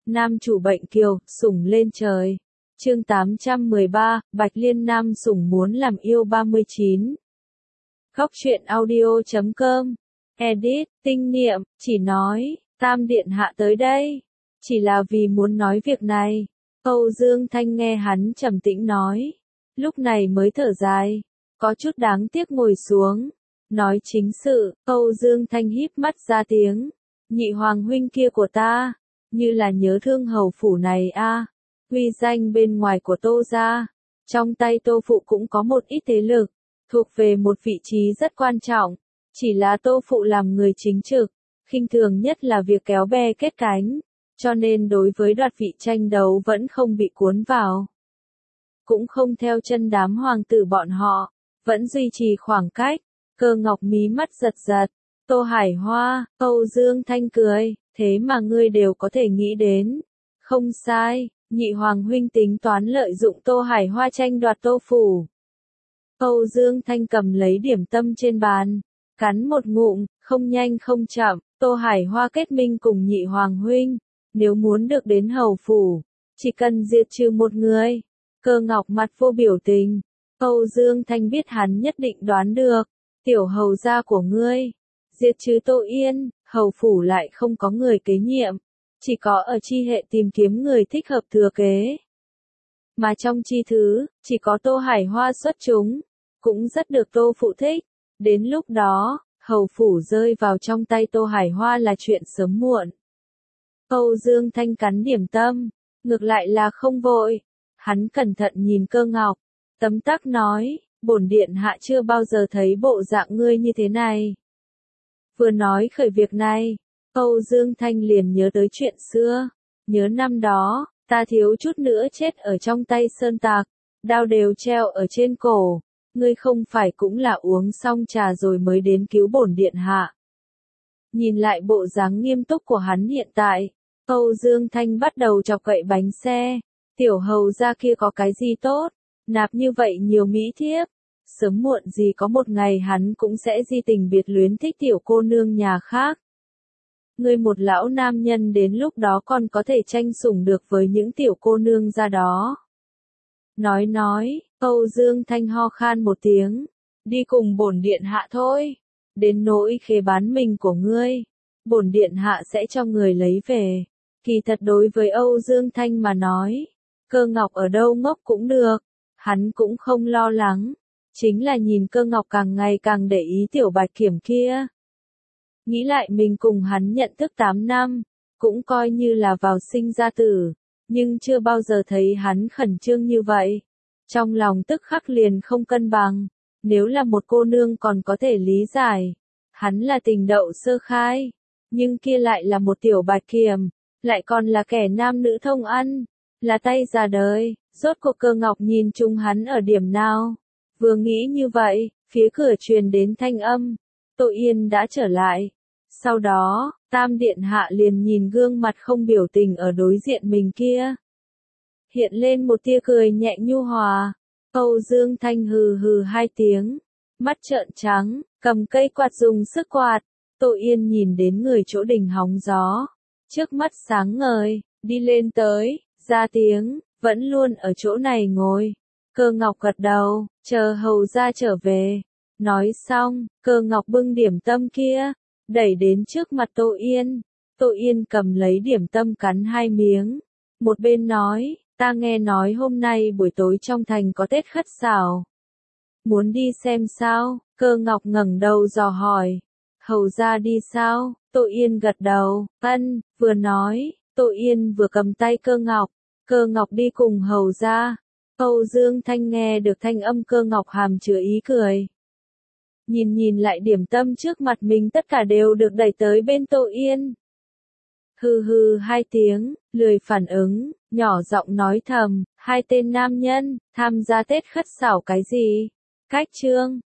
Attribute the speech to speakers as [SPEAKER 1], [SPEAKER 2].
[SPEAKER 1] Nam chủ bệnh kiều, sủng lên trời. Chương 813, Bạch Liên Nam sủng muốn làm yêu 39. Góc truyện audio.com. Edit, Tinh Niệm, chỉ nói, Tam Điện Hạ tới đây. Chỉ là vì muốn nói việc này. Âu Dương Thanh nghe hắn trầm tĩnh nói. Lúc này mới thở dài. Có chút đáng tiếc ngồi xuống. Nói chính sự, Âu Dương Thanh híp mắt ra tiếng. Nhị hoàng huynh kia của ta. Như là nhớ thương hầu phủ này a. Uy danh bên ngoài của Tô gia. Trong tay Tô phụ cũng có một ít thế lực. Thuộc về một vị trí rất quan trọng. Chỉ là Tô phụ làm người chính trực. Khinh thường nhất là việc kéo bè kết cánh. Cho nên đối với đoạt vị tranh đấu vẫn không bị cuốn vào. Cũng không theo chân đám hoàng tử bọn họ. Vẫn duy trì khoảng cách. Cơ ngọc mí mắt giật giật. Tô Hải Hoa, Âu Dương Thanh cười. Thế mà ngươi đều có thể nghĩ đến. Không sai, nhị hoàng huynh tính toán lợi dụng Tô Hải Hoa tranh đoạt Tô phủ. Âu Dương Thanh cầm lấy điểm tâm trên bàn. Cắn một ngụm, không nhanh không chậm. Tô Hải Hoa kết minh cùng nhị hoàng huynh. Nếu muốn được đến hầu phủ, chỉ cần diệt trừ một người. Cơ ngọc mặt vô biểu tình. Âu Dương Thanh biết hắn nhất định đoán được. Tiểu hầu gia của ngươi. Diệt trừ Tô Yên, hầu phủ lại không có người kế nhiệm. Chỉ có ở chi hệ tìm kiếm người thích hợp thừa kế. Mà trong chi thứ, chỉ có Tô Hải Hoa xuất chúng. Cũng rất được Tô phụ thích. Đến lúc đó, hầu phủ rơi vào trong tay Tô Hải Hoa là chuyện sớm muộn. Âu Dương Thanh cắn điểm tâm. Ngược lại là không vội. Hắn cẩn thận nhìn Cơ Ngọc. Tấm tắc nói, bổn điện hạ chưa bao giờ thấy bộ dạng ngươi như thế này. Vừa nói khởi việc này, Âu Dương Thanh liền nhớ tới chuyện xưa. Nhớ năm đó, ta thiếu chút nữa chết ở trong tay sơn tặc. Đao đều treo ở trên cổ. Ngươi không phải cũng là uống xong trà rồi mới đến cứu bổn điện hạ. Nhìn lại bộ dáng nghiêm túc của hắn hiện tại, Âu Dương Thanh bắt đầu chọc cậy bánh xe. Tiểu hầu gia kia có cái gì tốt, nạp như vậy nhiều mỹ thiếp. Sớm muộn gì có một ngày hắn cũng sẽ di tình biệt luyến thích tiểu cô nương nhà khác. Ngươi một lão nam nhân đến lúc đó còn có thể tranh sủng được với những tiểu cô nương ra đó. Nói, Âu Dương Thanh ho khan một tiếng. Đi cùng bổn điện hạ thôi. Đến nỗi khế bán mình của ngươi, bổn điện hạ sẽ cho người lấy về. Kỳ thật đối với Âu Dương Thanh mà nói, Cơ Ngọc ở đâu ngốc cũng được. Hắn cũng không lo lắng. Chính là nhìn Cơ Ngọc càng ngày càng để ý tiểu bạch kiểm kia. Nghĩ lại mình cùng hắn nhận thức 8 năm, cũng coi như là vào sinh ra tử, nhưng chưa bao giờ thấy hắn khẩn trương như vậy. Trong lòng tức khắc liền không cân bằng, nếu là một cô nương còn có thể lý giải. Hắn là tình đậu sơ khai, nhưng kia lại là một tiểu bạch kiểm, lại còn là kẻ nam nữ thông ăn, là tay già đời, rốt cuộc Cơ Ngọc nhìn chung hắn ở điểm nào. Vừa nghĩ như vậy, phía cửa truyền đến thanh âm, Tô Yên đã trở lại. Sau đó, Tam Điện Hạ liền nhìn gương mặt không biểu tình ở đối diện mình kia. Hiện lên một tia cười nhẹ nhu hòa. Âu Dương Thanh hừ hừ hai tiếng. Mắt trợn trắng, cầm cây quạt dùng sức quạt. Tô Yên nhìn đến người chỗ đình hóng gió. Trước mắt sáng ngời, đi lên tới, ra tiếng, vẫn luôn ở chỗ này ngồi. Cơ Ngọc gật đầu, chờ hầu gia trở về. Nói xong, Cơ Ngọc bưng điểm tâm kia, đẩy đến trước mặt Tô Yên. Tô Yên cầm lấy điểm tâm cắn hai miếng. Một bên nói, ta nghe nói hôm nay buổi tối trong thành có Tết khất xảo. Muốn đi xem sao? Cơ Ngọc ngẩng đầu dò hỏi. Hầu gia đi sao? Tô Yên gật đầu, ân, vừa nói, Tô Yên vừa cầm tay Cơ Ngọc. Cơ Ngọc đi cùng hầu gia. Âu Dương Thanh nghe được thanh âm Cơ Ngọc hàm chứa ý cười. Nhìn lại điểm tâm trước mặt mình tất cả đều được đẩy tới bên Tô Yên. Hừ hừ hai tiếng, lười phản ứng, nhỏ giọng nói thầm, hai tên nam nhân, tham gia Tết khất xảo cái gì? Cách chương.